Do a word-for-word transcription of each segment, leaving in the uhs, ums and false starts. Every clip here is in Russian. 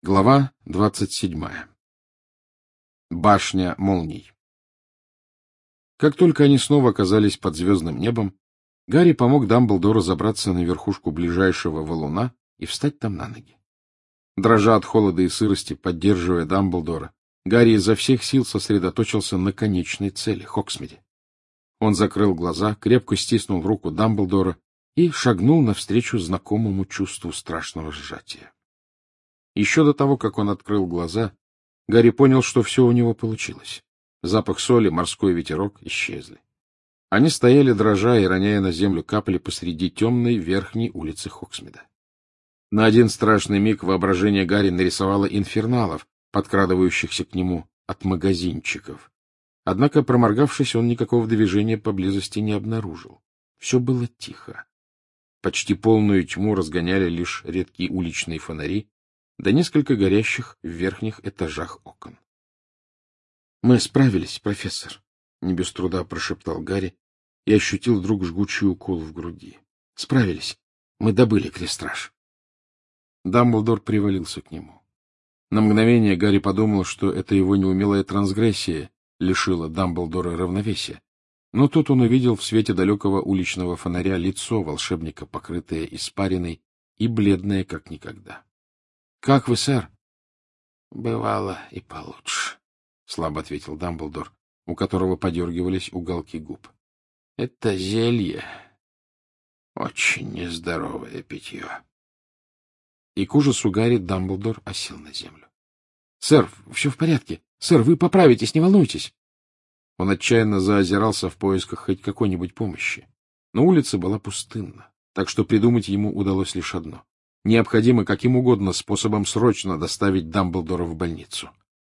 Глава двадцать седьмая. Башня молний. Как только они снова оказались под звездным небом, Гарри помог Дамблдору забраться на верхушку ближайшего валуна и встать там на ноги. Дрожа от холода и сырости, поддерживая Дамблдора, Гарри изо всех сил сосредоточился на конечной цели — Хоксмиде. Он закрыл глаза, крепко стиснул руку Дамблдора и шагнул навстречу знакомому чувству страшного сжатия. Еще до того, как он открыл глаза, Гарри понял, что все у него получилось. Запах соли, морской ветерок исчезли. Они стояли, дрожа и роняя на землю капли посреди темной верхней улицы Хоксмида. На один страшный миг воображение Гарри нарисовало инферналов, подкрадывающихся к нему от магазинчиков. Однако, проморгавшись, он никакого движения поблизости не обнаружил. Все было тихо. Почти полную тьму разгоняли лишь редкие уличные фонари, да несколько горящих в верхних этажах окон. — Мы справились, профессор, — не без труда прошептал Гарри и ощутил вдруг жгучий укол в груди. — Справились. Мы добыли крестраж. Дамблдор привалился к нему. На мгновение Гарри подумал, что это его неумелая трансгрессия лишила Дамблдора равновесия. Но тут он увидел в свете далекого уличного фонаря лицо волшебника, покрытое испариной и бледное как никогда. — Как вы, сэр? — Бывало и получше, — слабо ответил Дамблдор, у которого подергивались уголки губ. — Это зелье очень нездоровое питье. И к ужасу Гарри Дамблдор осел на землю. — Сэр, все в порядке. Сэр, вы поправитесь, не волнуйтесь. Он отчаянно заозирался в поисках хоть какой-нибудь помощи. Но улица была пустынна, так что придумать ему удалось лишь одно. Необходимо каким угодно способом срочно доставить Дамблдора в больницу.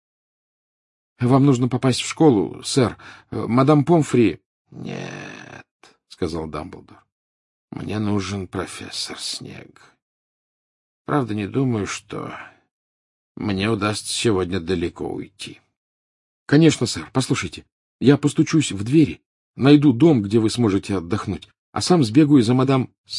— Вам нужно попасть в школу, сэр. Мадам Помфри... — Нет, — сказал Дамблдор. — Мне нужен профессор Снег. Правда, не думаю, что мне удастся сегодня далеко уйти. — Конечно, сэр. Послушайте, я постучусь в двери, найду дом, где вы сможете отдохнуть, а сам сбегаю за мадам... —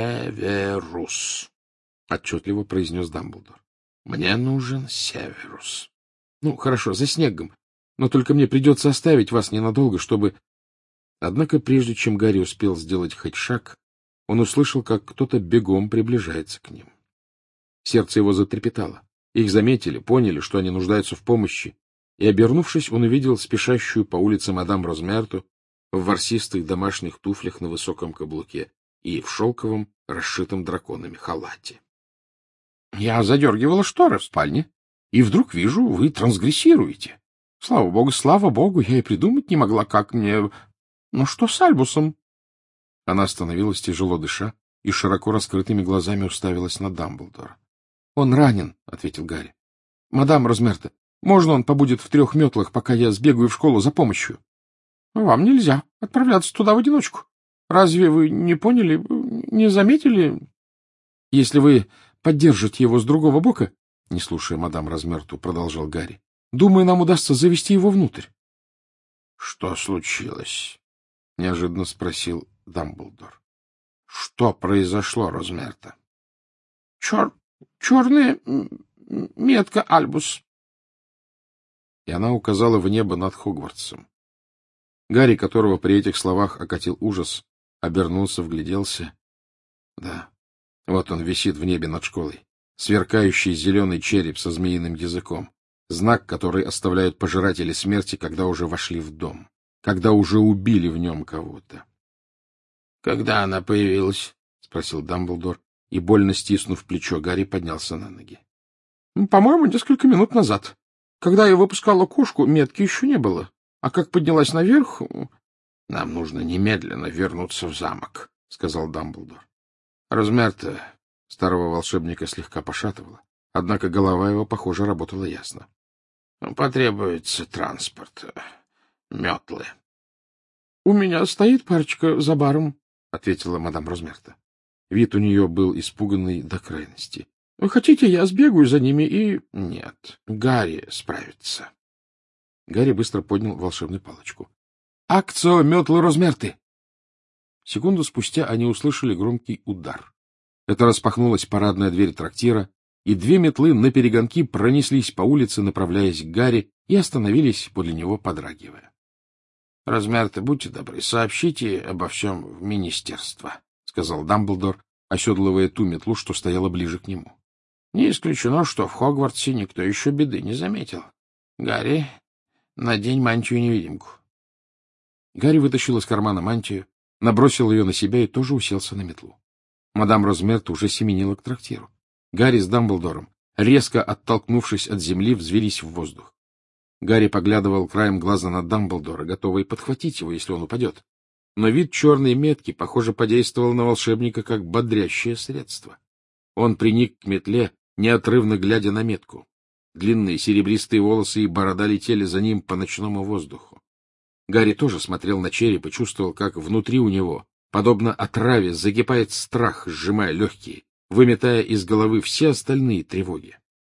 Северус, — отчетливо произнес Дамблдор. — Мне нужен Северус. — Ну, хорошо, за Снегом. Но только мне придется оставить вас ненадолго, чтобы... Однако, прежде чем Гарри успел сделать хоть шаг, он услышал, как кто-то бегом приближается к ним. Сердце его затрепетало. Их заметили, поняли, что они нуждаются в помощи, и, обернувшись, он увидел спешащую по улице мадам Розмерту в ворсистых домашних туфлях на высоком каблуке и в шелковом, расшитом драконами халате. — Я задергивала шторы в спальне, и вдруг вижу, вы трансгрессируете. Слава богу, слава богу, я и придумать не могла, как мне... Ну что с Альбусом? Она остановилась, тяжело дыша, и широко раскрытыми глазами уставилась на Дамблдора. — Он ранен, — ответил Гарри. — Мадам Розмерта, можно он побудет в трех метлах, пока я сбегаю в школу за помощью? — Вам нельзя отправляться туда в одиночку. Разве вы не поняли, не заметили? — Если вы поддержите его с другого бока, — не слушая мадам Розмерту, продолжал Гарри, — думаю, нам удастся завести его внутрь. — Что случилось? — неожиданно спросил Дамблдор. — Что произошло, Розмерта? — Чер... черная метка, Альбус. И она указала в небо над Хогвартсом. Гарри, которого при этих словах окатил ужас, обернулся, вгляделся. Да, вот он висит в небе над школой, сверкающий зеленый череп со змеиным языком, знак, который оставляют пожиратели смерти, когда уже вошли в дом, когда уже убили в нем кого-то. — Когда она появилась? — спросил Дамблдор, и, больно стиснув плечо, Гарри поднялся на ноги. — По-моему, несколько минут назад. Когда я выпускала кошку, метки еще не было. А как поднялась наверх... — Нам нужно немедленно вернуться в замок, — сказал Дамблдор. Розмерта старого волшебника слегка пошатывала, однако голова его, похоже, работала ясно. — Потребуется транспорт, метлы. — У меня стоит парочка за баром, — ответила мадам Розмерта. Вид у нее был испуганный до крайности. — Вы хотите, я сбегаю за ними и... — Нет, Гарри справится. Гарри быстро поднял волшебную палочку. — Акцио метлы Розмерты! Секунду спустя они услышали громкий удар. Это распахнулась парадная дверь трактира, и две метлы наперегонки пронеслись по улице, направляясь к Гарри, и остановились подле него, подрагивая. — Размер-то, будьте добры, сообщите обо всем в министерство, — сказал Дамблдор, оседлывая ту метлу, что стояла ближе к нему. — Не исключено, что в Хогвартсе никто еще беды не заметил. Гарри, надень мантию-невидимку. Гарри вытащил из кармана мантию, набросил ее на себя и тоже уселся на метлу. Мадам Розмерт уже семенила к трактиру. Гарри с Дамблдором, резко оттолкнувшись от земли, взвелись в воздух. Гарри поглядывал краем глаза на Дамблдора, готовый подхватить его, если он упадет. Но вид черной метки, похоже, подействовал на волшебника как бодрящее средство. Он приник к метле, неотрывно глядя на метку. Длинные серебристые волосы и борода летели за ним по ночному воздуху. Гарри тоже смотрел на череп и чувствовал, как внутри у него, подобно отраве, закипает страх, сжимая легкие, выметая из головы все остальные тревоги.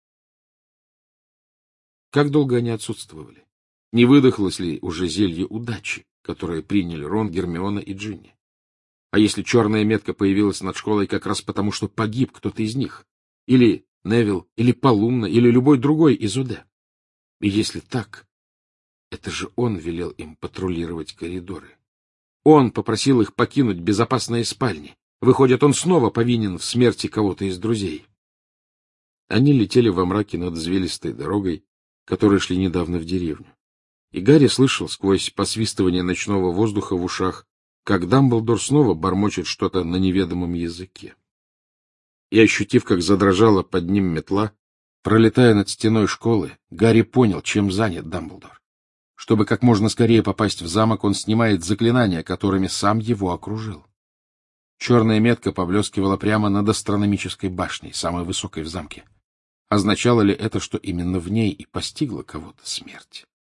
Как долго они отсутствовали? Не выдохлось ли уже зелье удачи, которое приняли Рон, Гермиона и Джинни? А если черная метка появилась над школой как раз потому, что погиб кто-то из них? Или Невилл, или Полумна, или любой другой из УД? И если так, это же он велел им патрулировать коридоры. Он попросил их покинуть безопасные спальни. Выходит, он снова повинен в смерти кого-то из друзей. Они летели во мраке над извилистой дорогой, которые шли недавно в деревню. И Гарри слышал сквозь посвистывание ночного воздуха в ушах, как Дамблдор снова бормочет что-то на неведомом языке. И, ощутив, как задрожала под ним метла, пролетая над стеной школы, Гарри понял, чем занят Дамблдор. Чтобы как можно скорее попасть в замок, он снимает заклинания, которыми сам его окружил. Черная метка поблескивала прямо над астрономической башней, самой высокой в замке. Означало ли это, что именно в ней и постигла кого-то смерть?